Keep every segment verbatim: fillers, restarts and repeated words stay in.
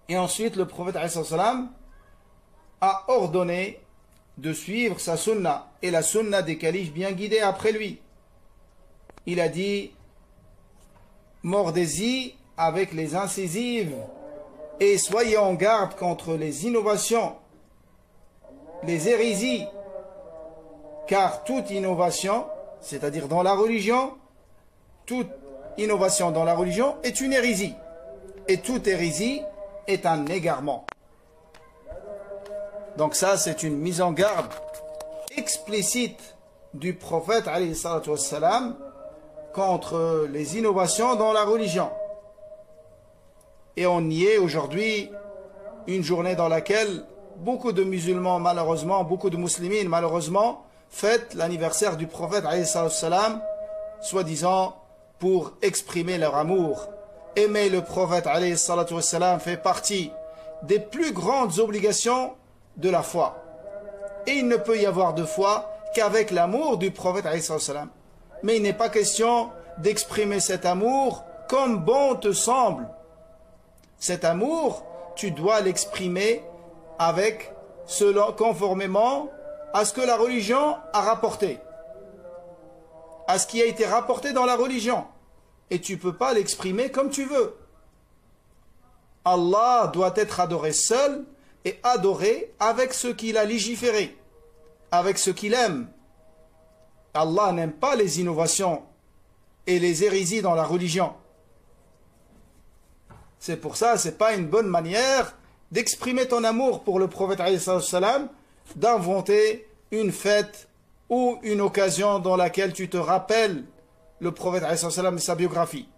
Et ensuite, le prophète alayhi salam a ordonné de suivre sa sunna et la sunna des califes bien guidés après lui. Il a dit: mordez-y avec les incisives et soyez en garde contre les innovations, les hérésies, car toute innovation, c'est-à-dire dans la religion, toute innovation dans la religion est une hérésie, et toute hérésie est un égarement. Donc ça, c'est une mise en garde explicite du prophète alayhi salatu wassalam contre les innovations dans la religion. Et on y est aujourd'hui, une journée dans laquelle beaucoup de musulmans, malheureusement, beaucoup de musulmans, malheureusement, fêtent l'anniversaire du prophète alayhi salatu wassalam, soi-disant pour exprimer leur amour. Aimer le prophète alayhi salatu wassalam fait partie des plus grandes obligations de la foi. Et il ne peut y avoir de foi qu'avec l'amour du prophète alayhi salatu wassalam. Mais il n'est pas question d'exprimer cet amour comme bon te semble. Cet amour, tu dois l'exprimer avec cela, conformément à ce que la religion a rapporté, à ce qui a été rapporté dans la religion. Et tu ne peux pas l'exprimer comme tu veux. Allah doit être adoré seul et adoré avec ce qu'il a légiféré, avec ce qu'il aime. Allah n'aime pas les innovations et les hérésies dans la religion. C'est pour ça, ce n'est pas une bonne manière d'exprimer ton amour pour le prophète alayhi salam, d'inventer une fête ou une occasion dans laquelle tu te rappelles le prophète alayhi salam et sa biographie.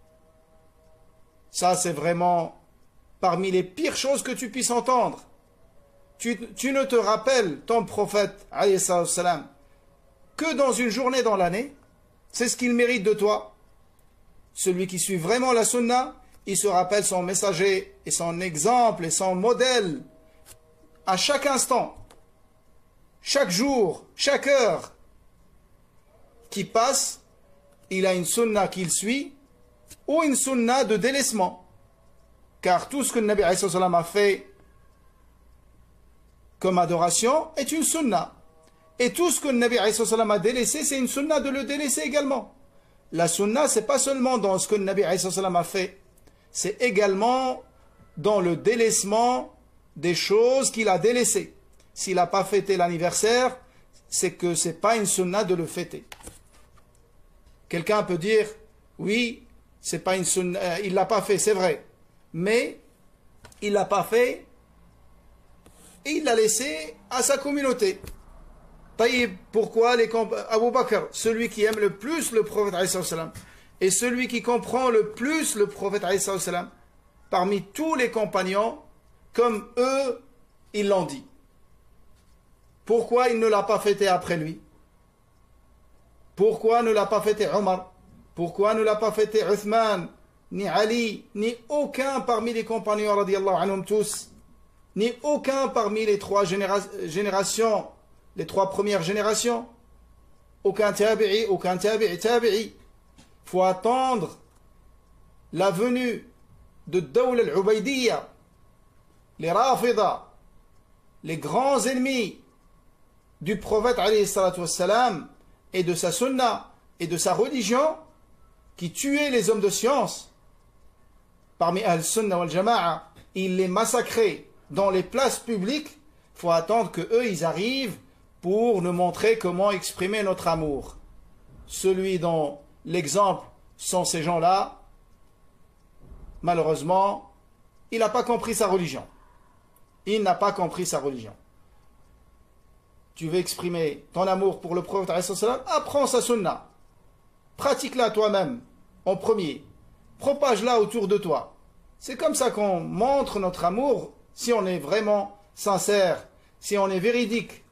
Ça, c'est vraiment parmi les pires choses que tu puisses entendre. Tu, tu ne te rappelles ton prophète alayhi salam que dans une journée dans l'année. C'est ce qu'il mérite de toi. Celui qui suit vraiment la sunna, il se rappelle son messager et son exemple et son modèle à chaque instant, chaque jour, chaque heure qui passe. Il a une sunna qu'il suit ou une sunna de délaissement, car tout ce que le Nabi alayhi salam a fait comme adoration est une sunna, et tout ce que le Nabi alayhi salam a délaissé, c'est une sunna de le délaisser également. La sunna, c'est pas seulement dans ce que le Nabi alayhi salam a fait, c'est également dans le délaissement des choses qu'il a délaissées. S'il n'a pas fêté l'anniversaire, c'est que c'est pas une sunna de le fêter. Quelqu'un peut dire, oui, c'est pas une sunna, euh, il l'a pas fait, c'est vrai, mais il l'a pas fait et il l'a laissé à sa communauté. Taïb, pourquoi les Abu Bakr, celui qui aime le plus le prophète alayhi salam, et celui qui comprend le plus le prophète alayhi salam, parmi tous les compagnons, comme eux, ils l'ont dit. Pourquoi il ne l'a pas fêté après lui? Pourquoi ne l'a pas fêté Omar? Pourquoi ne l'a pas fêté Uthman, ni Ali, ni aucun parmi les compagnons radiyallahu anhum tous, ni aucun parmi les trois généra générations, les trois premières générations? Aucun tabi'i, aucun tabi'i, tabi'i. Il faut attendre la venue de Dawla al-Ubaydiyya, les Rafida, les grands ennemis du prophète alayhi salatu wassalam, et de sa sunna et de sa religion, qui tuaient les hommes de science parmi al-sunnah wal-jama'a, ils les massacraient dans les places publiques. Il faut attendre que eux ils arrivent pour nous montrer comment exprimer notre amour. Celui dont l'exemple sont ces gens-là, malheureusement, il n'a pas compris sa religion. Il n'a pas compris sa religion. Tu veux exprimer ton amour pour le prophète alayhi salam, apprends sa sunna. Pratique-la toi-même, en premier. Propage-la autour de toi. C'est comme ça qu'on montre notre amour, si on est vraiment sincère, si on est véridique